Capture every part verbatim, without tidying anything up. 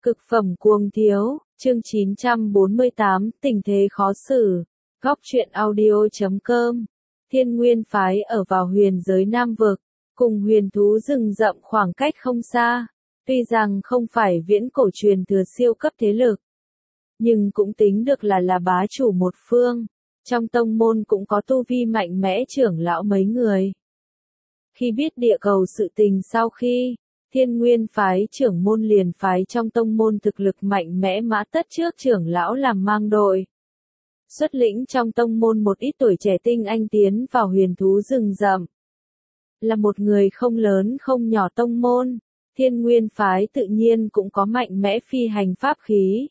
Cực phẩm cuồng thiếu, chương chín trăm bốn mươi tám, tình thế khó xử. Góc truyện audio chấm com. Thiên Nguyên phái ở vào huyền giới Nam vực, cùng huyền thú rừng rậm khoảng cách không xa. Tuy rằng không phải viễn cổ truyền thừa siêu cấp thế lực, nhưng cũng tính được là là bá chủ một phương. Trong tông môn cũng có tu vi mạnh mẽ trưởng lão mấy người. Khi biết địa cầu sự tình sau khi, Thiên Nguyên phái trưởng môn liền phái trong tông môn thực lực mạnh mẽ mã tất trước trưởng lão làm mang đội. Xuất lĩnh trong tông môn một ít tuổi trẻ tinh anh tiến vào huyền thú rừng rậm. Là một người không lớn không nhỏ tông môn, Thiên Nguyên phái tự nhiên cũng có mạnh mẽ phi hành pháp khí.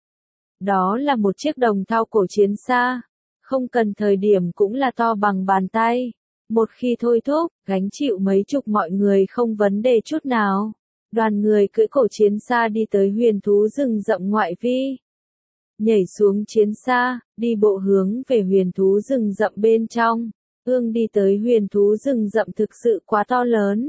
Đó là một chiếc đồng thau cổ chiến xa, không cần thời điểm cũng là to bằng bàn tay. Một khi thôi thúc, gánh chịu mấy chục mọi người không vấn đề chút nào. Đoàn người cưỡi cổ chiến xa đi tới huyền thú rừng rậm ngoại vi. Nhảy xuống chiến xa, đi bộ hướng về huyền thú rừng rậm bên trong. Ương đi tới huyền thú rừng rậm thực sự quá to lớn.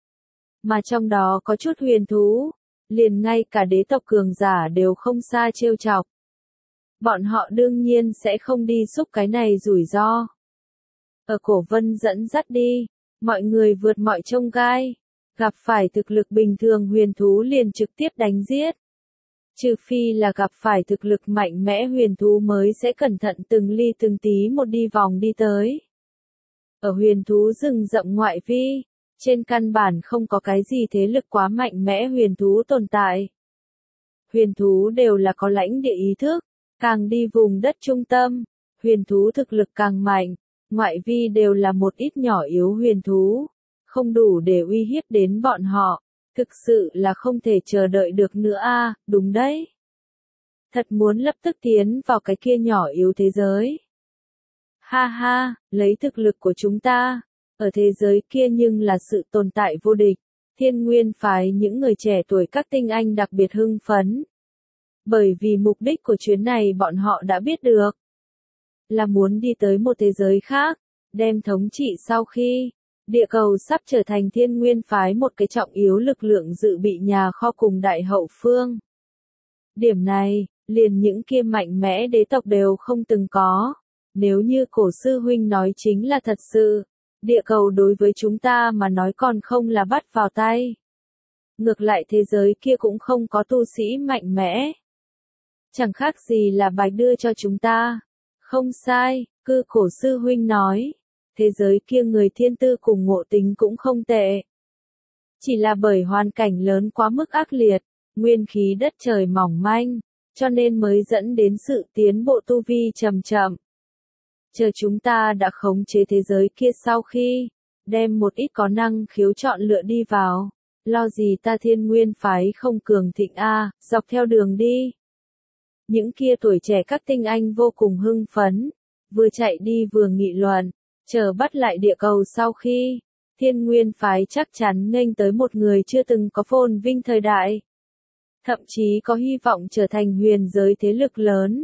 Mà trong đó có chút huyền thú, liền ngay cả đế tộc cường giả đều không xa trêu chọc. Bọn họ đương nhiên sẽ không đi xúc cái này rủi ro. Ở cổ vân dẫn dắt đi, mọi người vượt mọi chông gai, gặp phải thực lực bình thường huyền thú liền trực tiếp đánh giết. Trừ phi là gặp phải thực lực mạnh mẽ huyền thú mới sẽ cẩn thận từng ly từng tí một đi vòng đi tới. Ở huyền thú rừng rậm ngoại vi, trên căn bản không có cái gì thế lực quá mạnh mẽ huyền thú tồn tại. Huyền thú đều là có lãnh địa ý thức, càng đi vùng đất trung tâm, huyền thú thực lực càng mạnh. Ngoại vi đều là một ít nhỏ yếu huyền thú, không đủ để uy hiếp đến bọn họ, thực sự là không thể chờ đợi được nữa a, à, đúng đấy. Thật muốn lập tức tiến vào cái kia nhỏ yếu thế giới. Ha ha, lấy thực lực của chúng ta, ở thế giới kia nhưng là sự tồn tại vô địch, Thiên Nguyên phái những người trẻ tuổi các tinh anh đặc biệt hưng phấn. Bởi vì mục đích của chuyến này bọn họ đã biết được. Là muốn đi tới một thế giới khác, đem thống trị sau khi, địa cầu sắp trở thành Thiên Nguyên phái một cái trọng yếu lực lượng dự bị nhà kho cùng đại hậu phương. Điểm này, liền những kia mạnh mẽ đế tộc đều không từng có. Nếu như cổ sư huynh nói chính là thật sự, địa cầu đối với chúng ta mà nói còn không là bắt vào tay. Ngược lại thế giới kia cũng không có tu sĩ mạnh mẽ. Chẳng khác gì là bạch đưa cho chúng ta. Không sai, cư cổ sư huynh nói, thế giới kia người thiên tư cùng ngộ tính cũng không tệ. Chỉ là bởi hoàn cảnh lớn quá mức ác liệt, nguyên khí đất trời mỏng manh, cho nên mới dẫn đến sự tiến bộ tu vi chậm chậm. Chờ chúng ta đã khống chế thế giới kia sau khi, đem một ít có năng khiếu chọn lựa đi vào, lo gì ta Thiên Nguyên phái không cường thịnh a, dọc theo đường đi. Những kia tuổi trẻ các tinh anh vô cùng hưng phấn, vừa chạy đi vừa nghị luận, chờ bắt lại địa cầu sau khi, Thiên Nguyên phái chắc chắn nghênh tới một người chưa từng có phồn vinh thời đại. Thậm chí có hy vọng trở thành huyền giới thế lực lớn.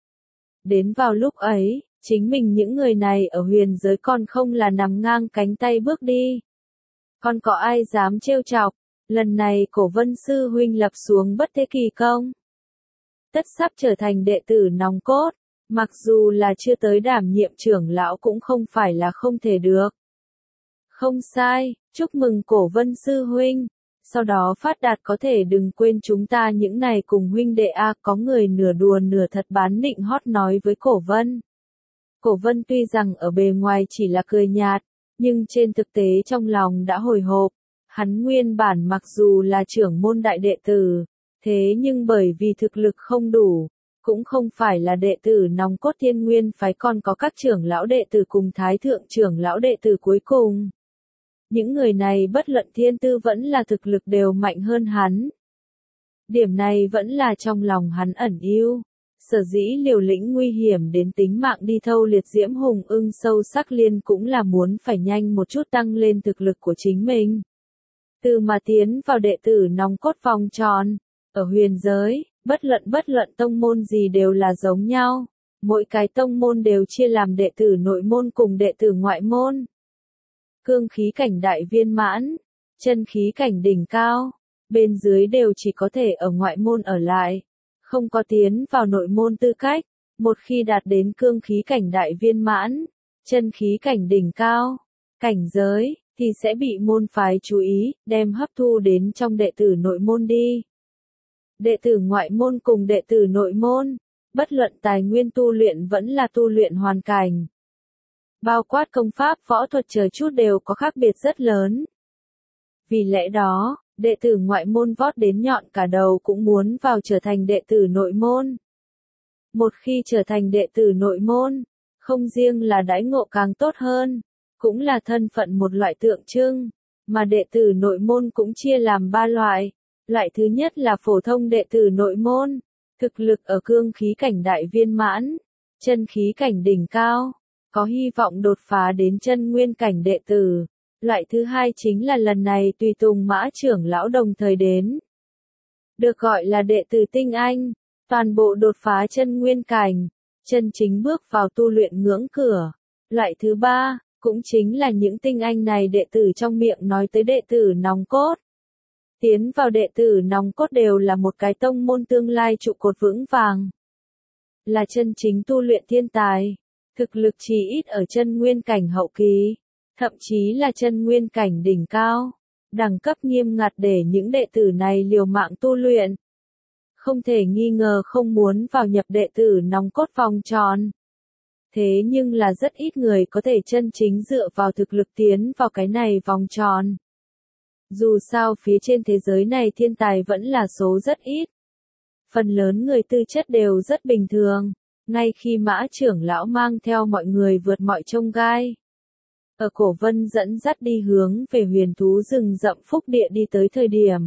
Đến vào lúc ấy, chính mình những người này ở huyền giới còn không là nằm ngang cánh tay bước đi. Còn có ai dám trêu chọc, lần này cổ vân sư huynh lập xuống bất thế kỳ công. Tất sắp trở thành đệ tử nòng cốt, mặc dù là chưa tới đảm nhiệm trưởng lão cũng không phải là không thể được. Không sai, chúc mừng cổ vân sư huynh, sau đó phát đạt có thể đừng quên chúng ta những này cùng huynh đệ a, có người nửa đùa nửa thật bán nịnh hót nói với cổ vân. Cổ vân tuy rằng ở bề ngoài chỉ là cười nhạt, nhưng trên thực tế trong lòng đã hồi hộp, hắn nguyên bản mặc dù là trưởng môn đại đệ tử. Thế nhưng bởi vì thực lực không đủ, cũng không phải là đệ tử nòng cốt Thiên Nguyên phái, còn có các trưởng lão đệ tử cùng thái thượng trưởng lão đệ tử cuối cùng. Những người này bất luận thiên tư vẫn là thực lực đều mạnh hơn hắn. Điểm này vẫn là trong lòng hắn ẩn yêu. Sở dĩ liều lĩnh nguy hiểm đến tính mạng đi thâu liệt diễm hùng ưng sâu sắc liên cũng là muốn phải nhanh một chút tăng lên thực lực của chính mình. Từ mà tiến vào đệ tử nòng cốt vòng tròn. Ở huyền giới, bất luận bất luận tông môn gì đều là giống nhau, mỗi cái tông môn đều chia làm đệ tử nội môn cùng đệ tử ngoại môn. Cương khí cảnh đại viên mãn, chân khí cảnh đỉnh cao, bên dưới đều chỉ có thể ở ngoại môn ở lại, không có tiến vào nội môn tư cách. Một khi đạt đến cương khí cảnh đại viên mãn, chân khí cảnh đỉnh cao, cảnh giới, thì sẽ bị môn phái chú ý, đem hấp thu đến trong đệ tử nội môn đi. Đệ tử ngoại môn cùng đệ tử nội môn, bất luận tài nguyên tu luyện vẫn là tu luyện hoàn cảnh, bao quát công pháp võ thuật chờ chút đều có khác biệt rất lớn. Vì lẽ đó, đệ tử ngoại môn vót đến nhọn cả đầu cũng muốn vào trở thành đệ tử nội môn. Một khi trở thành đệ tử nội môn, không riêng là đãi ngộ càng tốt hơn, cũng là thân phận một loại tượng trưng, mà đệ tử nội môn cũng chia làm ba loại. Loại thứ nhất là phổ thông đệ tử nội môn, thực lực ở cương khí cảnh đại viên mãn, chân khí cảnh đỉnh cao, có hy vọng đột phá đến chân nguyên cảnh đệ tử. Loại thứ hai chính là lần này tùy tùng Mã trưởng lão đồng thời đến, được gọi là đệ tử tinh anh, toàn bộ đột phá chân nguyên cảnh, chân chính bước vào tu luyện ngưỡng cửa. Loại thứ ba, cũng chính là những tinh anh này đệ tử trong miệng nói tới đệ tử nòng cốt. Tiến vào đệ tử nòng cốt đều là một cái tông môn tương lai trụ cột vững vàng, là chân chính tu luyện thiên tài, thực lực chỉ ít ở chân nguyên cảnh hậu kỳ, thậm chí là chân nguyên cảnh đỉnh cao, đẳng cấp nghiêm ngặt để những đệ tử này liều mạng tu luyện. Không thể nghi ngờ không muốn vào nhập đệ tử nòng cốt vòng tròn. Thế nhưng là rất ít người có thể chân chính dựa vào thực lực tiến vào cái này vòng tròn. Dù sao phía trên thế giới này thiên tài vẫn là số rất ít. Phần lớn người tư chất đều rất bình thường, ngay khi Mã trưởng lão mang theo mọi người vượt mọi chông gai. Ở Cổ Vân dẫn dắt đi hướng về huyền thú rừng rậm phúc địa đi tới thời điểm.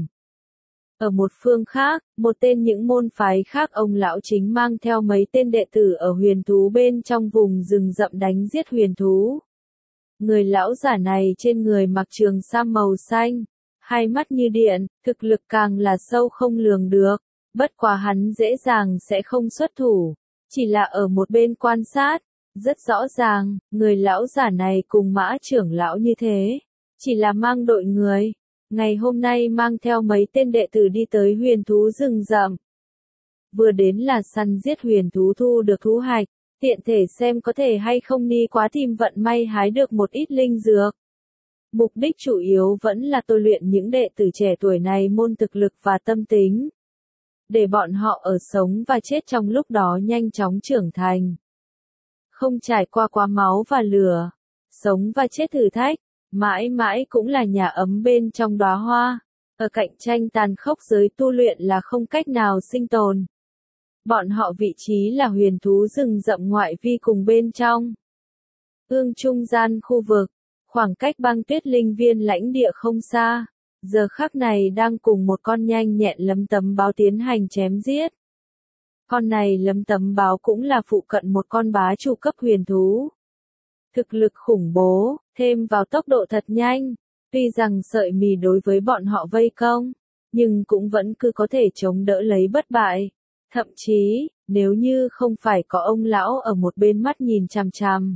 Ở một phương khác, một tên những môn phái khác ông lão chính mang theo mấy tên đệ tử ở huyền thú bên trong vùng rừng rậm đánh giết huyền thú. Người lão giả này trên người mặc trường sam màu xanh, hai mắt như điện, thực lực càng là sâu không lường được, bất quá hắn dễ dàng sẽ không xuất thủ, chỉ là ở một bên quan sát. Rất rõ ràng, người lão giả này cùng Mã trưởng lão như thế, chỉ là mang đội người, ngày hôm nay mang theo mấy tên đệ tử đi tới huyền thú rừng rậm. Vừa đến là săn giết huyền thú thu được thú hạch, tiện thể xem có thể hay không ni quá tìm vận may hái được một ít linh dược. Mục đích chủ yếu vẫn là tôi luyện những đệ tử trẻ tuổi này môn thực lực và tâm tính, để bọn họ ở sống và chết trong lúc đó nhanh chóng trưởng thành. Không trải qua quá máu và lửa, sống và chết thử thách, mãi mãi cũng là nhà ấm bên trong đóa hoa. Ở cạnh tranh tàn khốc giới tu luyện là không cách nào sinh tồn. Bọn họ vị trí là huyền thú rừng rậm ngoại vi cùng bên trong. Ương trung gian khu vực, khoảng cách băng tuyết linh viên lãnh địa không xa, giờ khắc này đang cùng một con nhanh nhẹn lấm tấm báo tiến hành chém giết. Con này lấm tấm báo cũng là phụ cận một con bá chủ cấp huyền thú. Thực lực khủng bố, thêm vào tốc độ thật nhanh, tuy rằng sợi mì đối với bọn họ vây công, nhưng cũng vẫn cứ có thể chống đỡ lấy bất bại. Thậm chí, nếu như không phải có ông lão ở một bên mắt nhìn chằm chằm,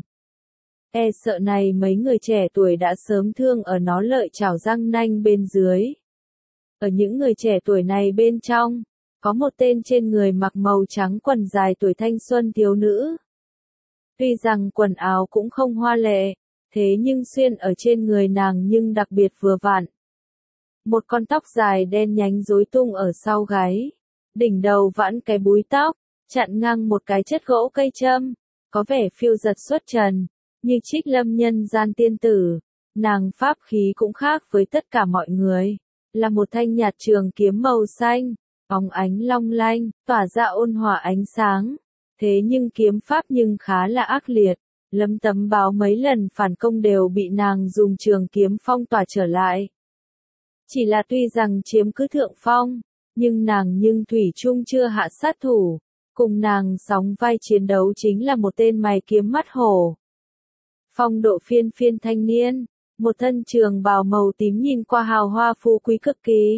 e sợ này mấy người trẻ tuổi đã sớm thương ở nó lợi chảo răng nanh bên dưới. Ở những người trẻ tuổi này bên trong, có một tên trên người mặc màu trắng quần dài tuổi thanh xuân thiếu nữ. Tuy rằng quần áo cũng không hoa lệ, thế nhưng xuyên ở trên người nàng nhưng đặc biệt vừa vặn. Một con tóc dài đen nhánh rối tung ở sau gáy, đỉnh đầu vãn cái búi tóc, chặn ngang một cái chất gỗ cây châm, có vẻ phiêu giật xuất trần, như Trích Lâm nhân gian tiên tử. Nàng pháp khí cũng khác với tất cả mọi người, là một thanh nhạt trường kiếm màu xanh, óng ánh long lanh, tỏa ra ôn hòa ánh sáng. Thế nhưng kiếm pháp nhưng khá là ác liệt, lấm tấm báo mấy lần phản công đều bị nàng dùng trường kiếm phong tỏa trở lại. Chỉ là tuy rằng chiếm cứ thượng phong, nhưng nàng nhưng thủy chung chưa hạ sát thủ, cùng nàng sóng vai chiến đấu chính là một tên mày kiếm mắt hổ. Phong độ phiên phiên thanh niên, một thân trường bào màu tím nhìn qua hào hoa phú quý cực kỳ.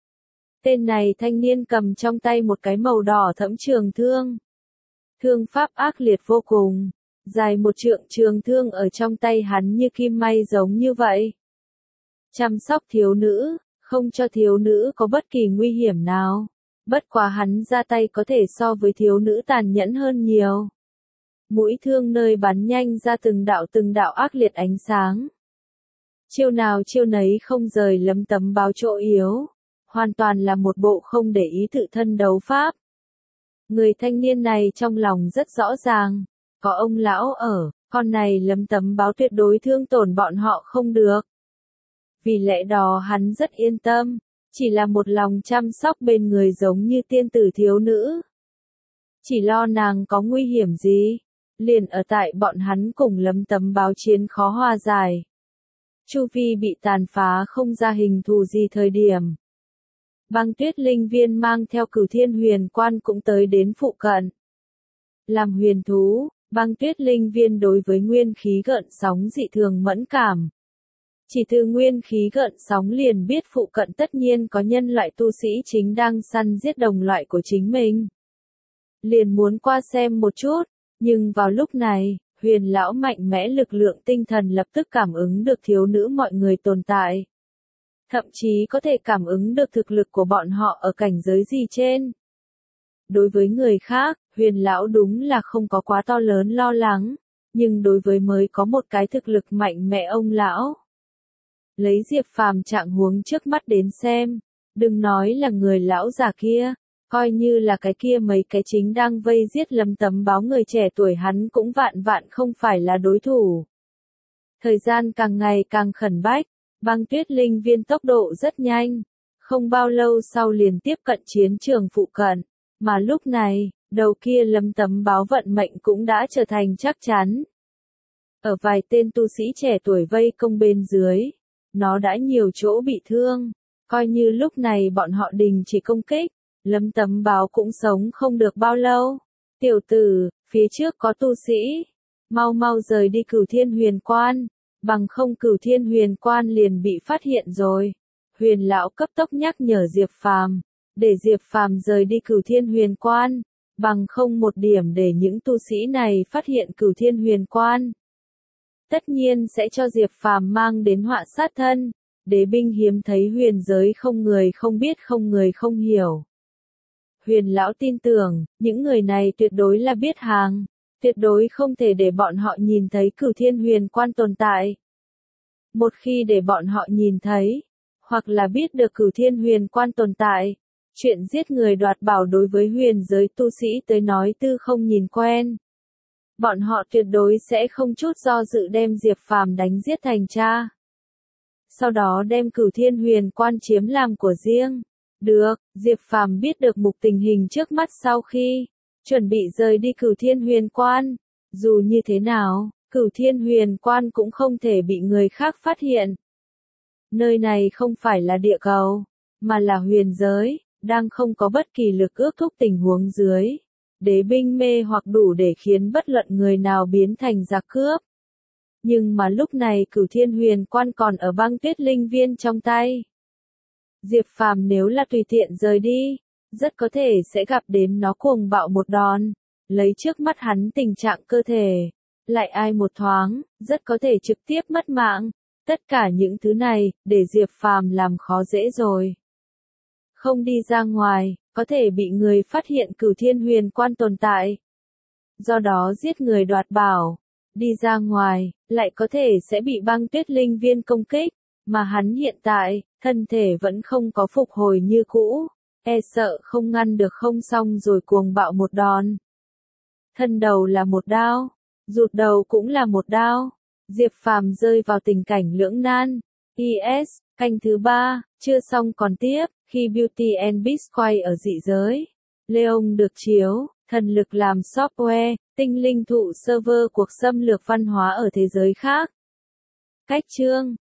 Tên này thanh niên cầm trong tay một cái màu đỏ thẫm trường thương. Thương pháp ác liệt vô cùng, dài một trượng trường thương ở trong tay hắn như kim may giống như vậy. Chăm sóc thiếu nữ, không cho thiếu nữ có bất kỳ nguy hiểm nào. Bất quá hắn ra tay có thể so với thiếu nữ tàn nhẫn hơn nhiều. Mũi thương nơi bắn nhanh ra từng đạo từng đạo ác liệt ánh sáng. Chiêu nào chiêu nấy không rời lấm tấm báo chỗ yếu. Hoàn toàn là một bộ không để ý tự thân đấu pháp. Người thanh niên này trong lòng rất rõ ràng. Có ông lão ở, con này lấm tấm báo tuyệt đối thương tổn bọn họ không được. Vì lẽ đó hắn rất yên tâm. Chỉ là một lòng chăm sóc bên người giống như tiên tử thiếu nữ. Chỉ lo nàng có nguy hiểm gì. Liền ở tại bọn hắn cùng lấm tấm báo chiến khó hòa giải. Chu vi bị tàn phá không ra hình thù gì thời điểm. Băng tuyết linh viên mang theo Cửu Thiên Huyền Quan cũng tới đến phụ cận. Làm huyền thú, băng tuyết linh viên đối với nguyên khí gợn sóng dị thường mẫn cảm. Chỉ từ nguyên khí gợn sóng liền biết phụ cận tất nhiên có nhân loại tu sĩ chính đang săn giết đồng loại của chính mình. Liền muốn qua xem một chút, nhưng vào lúc này, huyền lão mạnh mẽ lực lượng tinh thần lập tức cảm ứng được thiếu nữ mọi người tồn tại. Thậm chí có thể cảm ứng được thực lực của bọn họ ở cảnh giới gì trên. Đối với người khác, huyền lão đúng là không có quá to lớn lo lắng, nhưng đối với mới có một cái thực lực mạnh mẽ ông lão. Lấy Diệp Phàm trạng huống trước mắt đến xem, đừng nói là người lão già kia, coi như là cái kia mấy cái chính đang vây giết lấm tấm báo người trẻ tuổi hắn cũng vạn vạn không phải là đối thủ. Thời gian càng ngày càng khẩn bách, băng tuyết linh viên tốc độ rất nhanh, không bao lâu sau liền tiếp cận chiến trường phụ cận, mà lúc này, đầu kia lấm tấm báo vận mệnh cũng đã trở thành chắc chắn. Ở vài tên tu sĩ trẻ tuổi vây công bên dưới, nó đã nhiều chỗ bị thương, coi như lúc này bọn họ đình chỉ công kích, lấm tấm báo cũng sống không được bao lâu. Tiểu tử, phía trước có tu sĩ, mau mau rời đi Cửu Thiên Huyền Quan, bằng không Cửu Thiên Huyền Quan liền bị phát hiện rồi. Huyền lão cấp tốc nhắc nhở Diệp Phàm, để Diệp Phàm rời đi Cửu Thiên Huyền Quan, bằng không một điểm để những tu sĩ này phát hiện Cửu Thiên Huyền Quan. Tất nhiên sẽ cho Diệp Phàm mang đến họa sát thân, đế binh hiếm thấy huyền giới không người không biết không người không hiểu. Huyền lão tin tưởng, những người này tuyệt đối là biết hàng, tuyệt đối không thể để bọn họ nhìn thấy Cửu Thiên Huyền Quan tồn tại. Một khi để bọn họ nhìn thấy, hoặc là biết được Cửu Thiên Huyền Quan tồn tại, chuyện giết người đoạt bảo đối với huyền giới tu sĩ tới nói tư không nhìn quen. Bọn họ tuyệt đối sẽ không chút do dự đem Diệp Phàm đánh giết thành cha. Sau đó đem Cửu Thiên Huyền Quan chiếm làm của riêng. Được, Diệp Phàm biết được mục tình hình trước mắt sau khi chuẩn bị rời đi Cửu Thiên Huyền Quan. Dù như thế nào, Cửu Thiên Huyền Quan cũng không thể bị người khác phát hiện. Nơi này không phải là địa cầu, mà là huyền giới, đang không có bất kỳ lực ước thúc tình huống dưới. Đế binh mê hoặc đủ để khiến bất luận người nào biến thành giặc cướp. Nhưng mà lúc này Cửu Thiên Huyền Quan còn ở băng tuyết linh viên trong tay. Diệp Phàm nếu là tùy tiện rời đi, rất có thể sẽ gặp đến nó cuồng bạo một đòn, lấy trước mắt hắn tình trạng cơ thể, lại ai một thoáng, rất có thể trực tiếp mất mạng. Tất cả những thứ này, để Diệp Phàm làm khó dễ rồi. Không đi ra ngoài, có thể bị người phát hiện Cửu Thiên Huyền Quan tồn tại. Do đó giết người đoạt bảo, đi ra ngoài, lại có thể sẽ bị băng tuyết linh viên công kích, mà hắn hiện tại, thân thể vẫn không có phục hồi như cũ, e sợ không ngăn được không xong rồi cuồng bạo một đòn. Thân đầu là một đao, rụt đầu cũng là một đao, Diệp Phàm rơi vào tình cảnh lưỡng nan. i ét, canh thứ ba, chưa xong còn tiếp, khi Beauty and Beast quay ở dị giới. Leon được chiếu, thần lực làm software, tinh linh thụ server cuộc xâm lược văn hóa ở thế giới khác. Cách chương